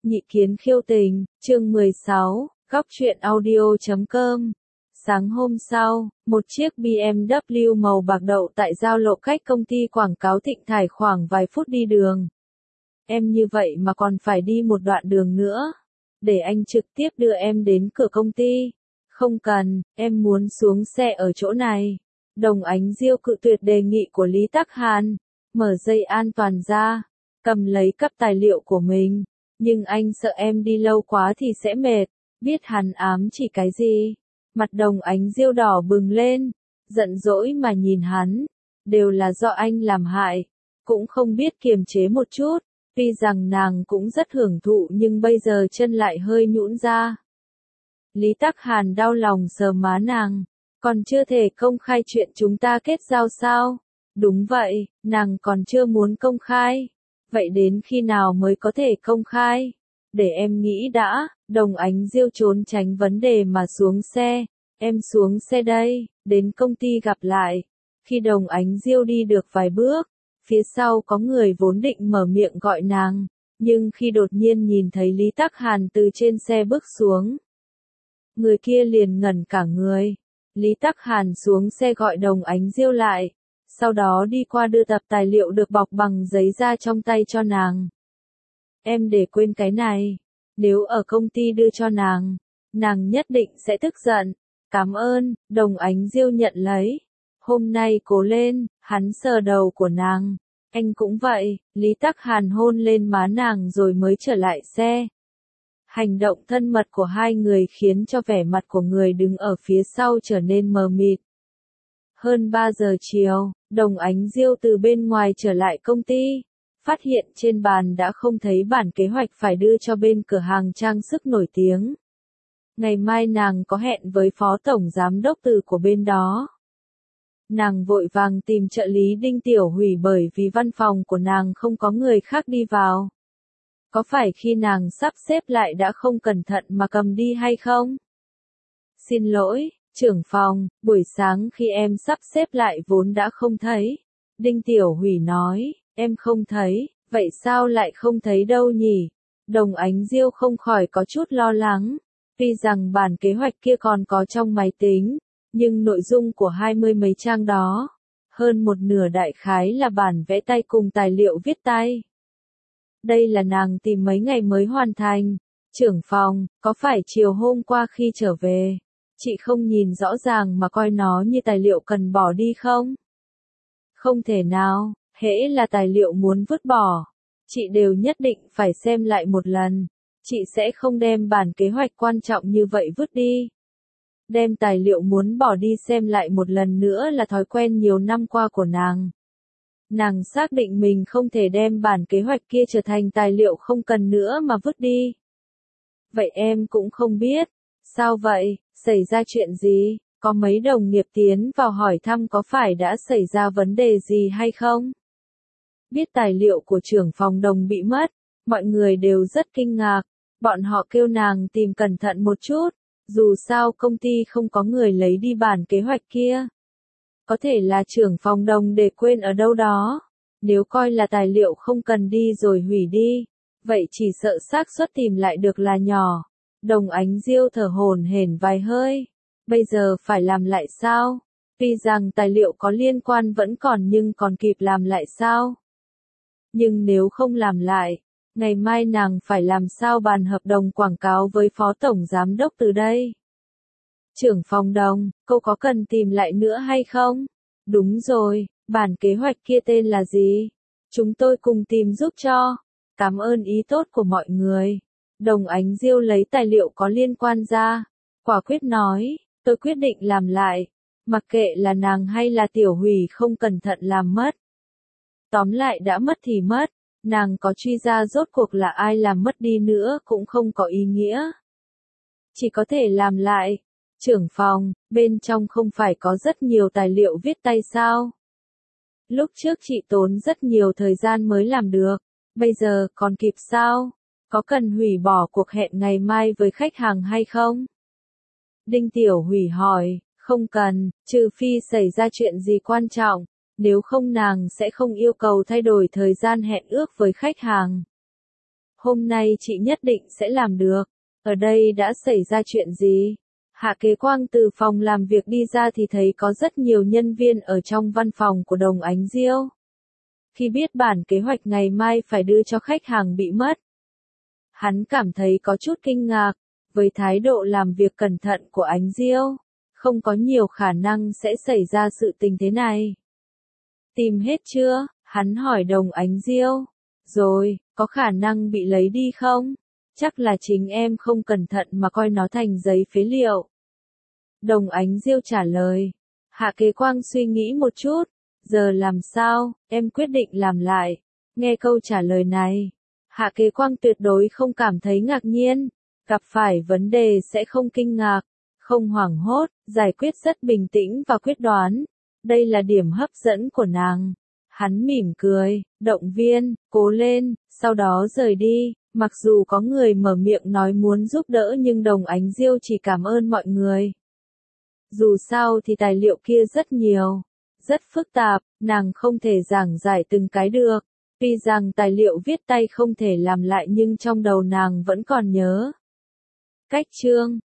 Nhị kiến khiêu tình, chương 16, góc truyện audio.com. Sáng hôm sau, một chiếc BMW màu bạc đậu tại giao lộ cách công ty quảng cáo Thịnh Thải khoảng vài phút đi đường. Em như vậy mà còn phải đi một đoạn đường nữa. Để anh trực tiếp đưa em đến cửa công ty. Không cần, em muốn xuống xe ở chỗ này. Đồng Ánh Diêu cự tuyệt đề nghị của Lý Tắc Hàn. Mở dây an toàn ra, cầm lấy cặp tài liệu của mình. Nhưng anh sợ em đi lâu quá thì sẽ mệt. Biết hắn ám chỉ cái gì? Mặt Đồng Ánh Diêu đỏ bừng lên, giận dỗi mà nhìn hắn. Đều là do anh làm hại. Cũng không biết kiềm chế một chút. Tuy rằng nàng cũng rất hưởng thụ nhưng bây giờ chân lại hơi nhũn ra. Lý Tắc Hàn đau lòng sờ má nàng. Còn chưa thể công khai chuyện chúng ta kết giao sao? Đúng vậy, nàng còn chưa muốn công khai. Vậy đến khi nào mới có thể công khai? Để em nghĩ đã. Đồng Ánh Diêu trốn tránh vấn đề mà xuống xe. Em xuống xe đây, đến công ty gặp lại. Khi Đồng Ánh Diêu đi được vài bước, phía sau có người vốn định mở miệng gọi nàng, nhưng khi đột nhiên nhìn thấy Lý Tắc Hàn từ trên xe bước xuống, người kia liền ngẩn cả người. Lý Tắc Hàn xuống xe gọi Đồng Ánh Diêu lại, sau đó đi qua đưa tập tài liệu được bọc bằng giấy ra trong tay cho nàng. Em để quên cái này, nếu ở công ty đưa cho nàng nhất định sẽ tức giận. Cảm ơn. Đồng Ánh Diêu nhận lấy. Hôm nay cố lên, hắn sờ đầu của nàng. Anh cũng vậy. Lý Tắc Hàn hôn lên má nàng rồi mới trở lại xe. Hành động thân mật của hai người khiến cho vẻ mặt của người đứng ở phía sau trở nên mờ mịt. Hơn 3 giờ chiều, Đồng Ánh Diêu từ bên ngoài trở lại công ty. Phát hiện trên bàn đã không thấy bản kế hoạch phải đưa cho bên cửa hàng trang sức nổi tiếng. Ngày mai nàng có hẹn với phó tổng giám đốc từ của bên đó. Nàng vội vàng tìm trợ lý Đinh Tiểu Hủy bởi vì văn phòng của nàng không có người khác đi vào. Có phải khi nàng sắp xếp lại đã không cẩn thận mà cầm đi hay không? Xin lỗi, trưởng phòng, buổi sáng khi em sắp xếp lại vốn đã không thấy. Đinh Tiểu Hủy nói, em không thấy, vậy sao lại không thấy đâu nhỉ? Đồng Ánh Diêu không khỏi có chút lo lắng. Tuy rằng bản kế hoạch kia còn có trong máy tính, nhưng nội dung của 20 mấy trang đó, hơn một nửa đại khái là bản vẽ tay cùng tài liệu viết tay. Đây là nàng tìm mấy ngày mới hoàn thành. Trưởng phòng, có phải chiều hôm qua khi trở về, chị không nhìn rõ ràng mà coi nó như tài liệu cần bỏ đi không? Không thể nào, hễ là tài liệu muốn vứt bỏ, chị đều nhất định phải xem lại một lần. Chị sẽ không đem bản kế hoạch quan trọng như vậy vứt đi. Đem tài liệu muốn bỏ đi xem lại một lần nữa là thói quen nhiều năm qua của nàng. Nàng xác định mình không thể đem bản kế hoạch kia trở thành tài liệu không cần nữa mà vứt đi. Vậy em cũng không biết. Sao vậy, xảy ra chuyện gì? Có mấy đồng nghiệp tiến vào hỏi thăm có phải đã xảy ra vấn đề gì hay không? Biết tài liệu của trưởng phòng Đồng bị mất, mọi người đều rất kinh ngạc. Bọn họ kêu nàng tìm cẩn thận một chút, dù sao công ty không có người lấy đi bản kế hoạch kia. Có thể là trưởng phòng Đồng để quên ở đâu đó. Nếu coi là tài liệu không cần đi rồi hủy đi, vậy chỉ sợ xác suất tìm lại được là nhỏ. Đồng Ánh Diêu thở hổn hển vài hơi. Bây giờ phải làm lại sao? Tuy rằng tài liệu có liên quan vẫn còn nhưng còn kịp làm lại sao? Nhưng nếu không làm lại, ngày mai nàng phải làm sao bàn hợp đồng quảng cáo với phó tổng giám đốc từ đây? Trưởng phòng Đồng, cô có cần tìm lại nữa hay không? Đúng rồi, bản kế hoạch kia tên là gì? Chúng tôi cùng tìm giúp cho. Cảm ơn ý tốt của mọi người. Đồng Ánh Diêu lấy tài liệu có liên quan ra. Quả quyết nói, tôi quyết định làm lại. Mặc kệ là nàng hay là Tiểu Hủy không cẩn thận làm mất. Tóm lại đã mất thì mất. Nàng có truy ra rốt cuộc là ai làm mất đi nữa cũng không có ý nghĩa. Chỉ có thể làm lại. Trưởng phòng, bên trong không phải có rất nhiều tài liệu viết tay sao? Lúc trước chị tốn rất nhiều thời gian mới làm được. Bây giờ còn kịp sao? Có cần hủy bỏ cuộc hẹn ngày mai với khách hàng hay không? Đinh Tiểu Hủy hỏi, không cần, trừ phi xảy ra chuyện gì quan trọng. Nếu không nàng sẽ không yêu cầu thay đổi thời gian hẹn ước với khách hàng. Hôm nay chị nhất định sẽ làm được. Ở đây đã xảy ra chuyện gì? Hạ Kế Quang từ phòng làm việc đi ra thì thấy có rất nhiều nhân viên ở trong văn phòng của Đồng Ánh Diêu. Khi biết bản kế hoạch ngày mai phải đưa cho khách hàng bị mất, hắn cảm thấy có chút kinh ngạc, với thái độ làm việc cẩn thận của Ánh Diêu, không có nhiều khả năng sẽ xảy ra sự tình thế này. Tìm hết chưa? Hắn hỏi Đồng Ánh Diêu. Rồi, có khả năng bị lấy đi không? Chắc là chính em không cẩn thận mà coi nó thành giấy phế liệu. Đồng Ánh Diêu trả lời. Hạ Kế Quang suy nghĩ một chút. Giờ làm sao? Em quyết định làm lại. Nghe câu trả lời này, Hạ Kế Quang tuyệt đối không cảm thấy ngạc nhiên. Gặp phải vấn đề sẽ không kinh ngạc, không hoảng hốt, giải quyết rất bình tĩnh và quyết đoán. Đây là điểm hấp dẫn của nàng. Hắn mỉm cười, động viên, cố lên, sau đó rời đi. Mặc dù có người mở miệng nói muốn giúp đỡ nhưng Đồng Ánh Diêu chỉ cảm ơn mọi người. Dù sao thì tài liệu kia rất nhiều, rất phức tạp, nàng không thể giảng giải từng cái được. Tuy rằng tài liệu viết tay không thể làm lại nhưng trong đầu nàng vẫn còn nhớ. Cách chương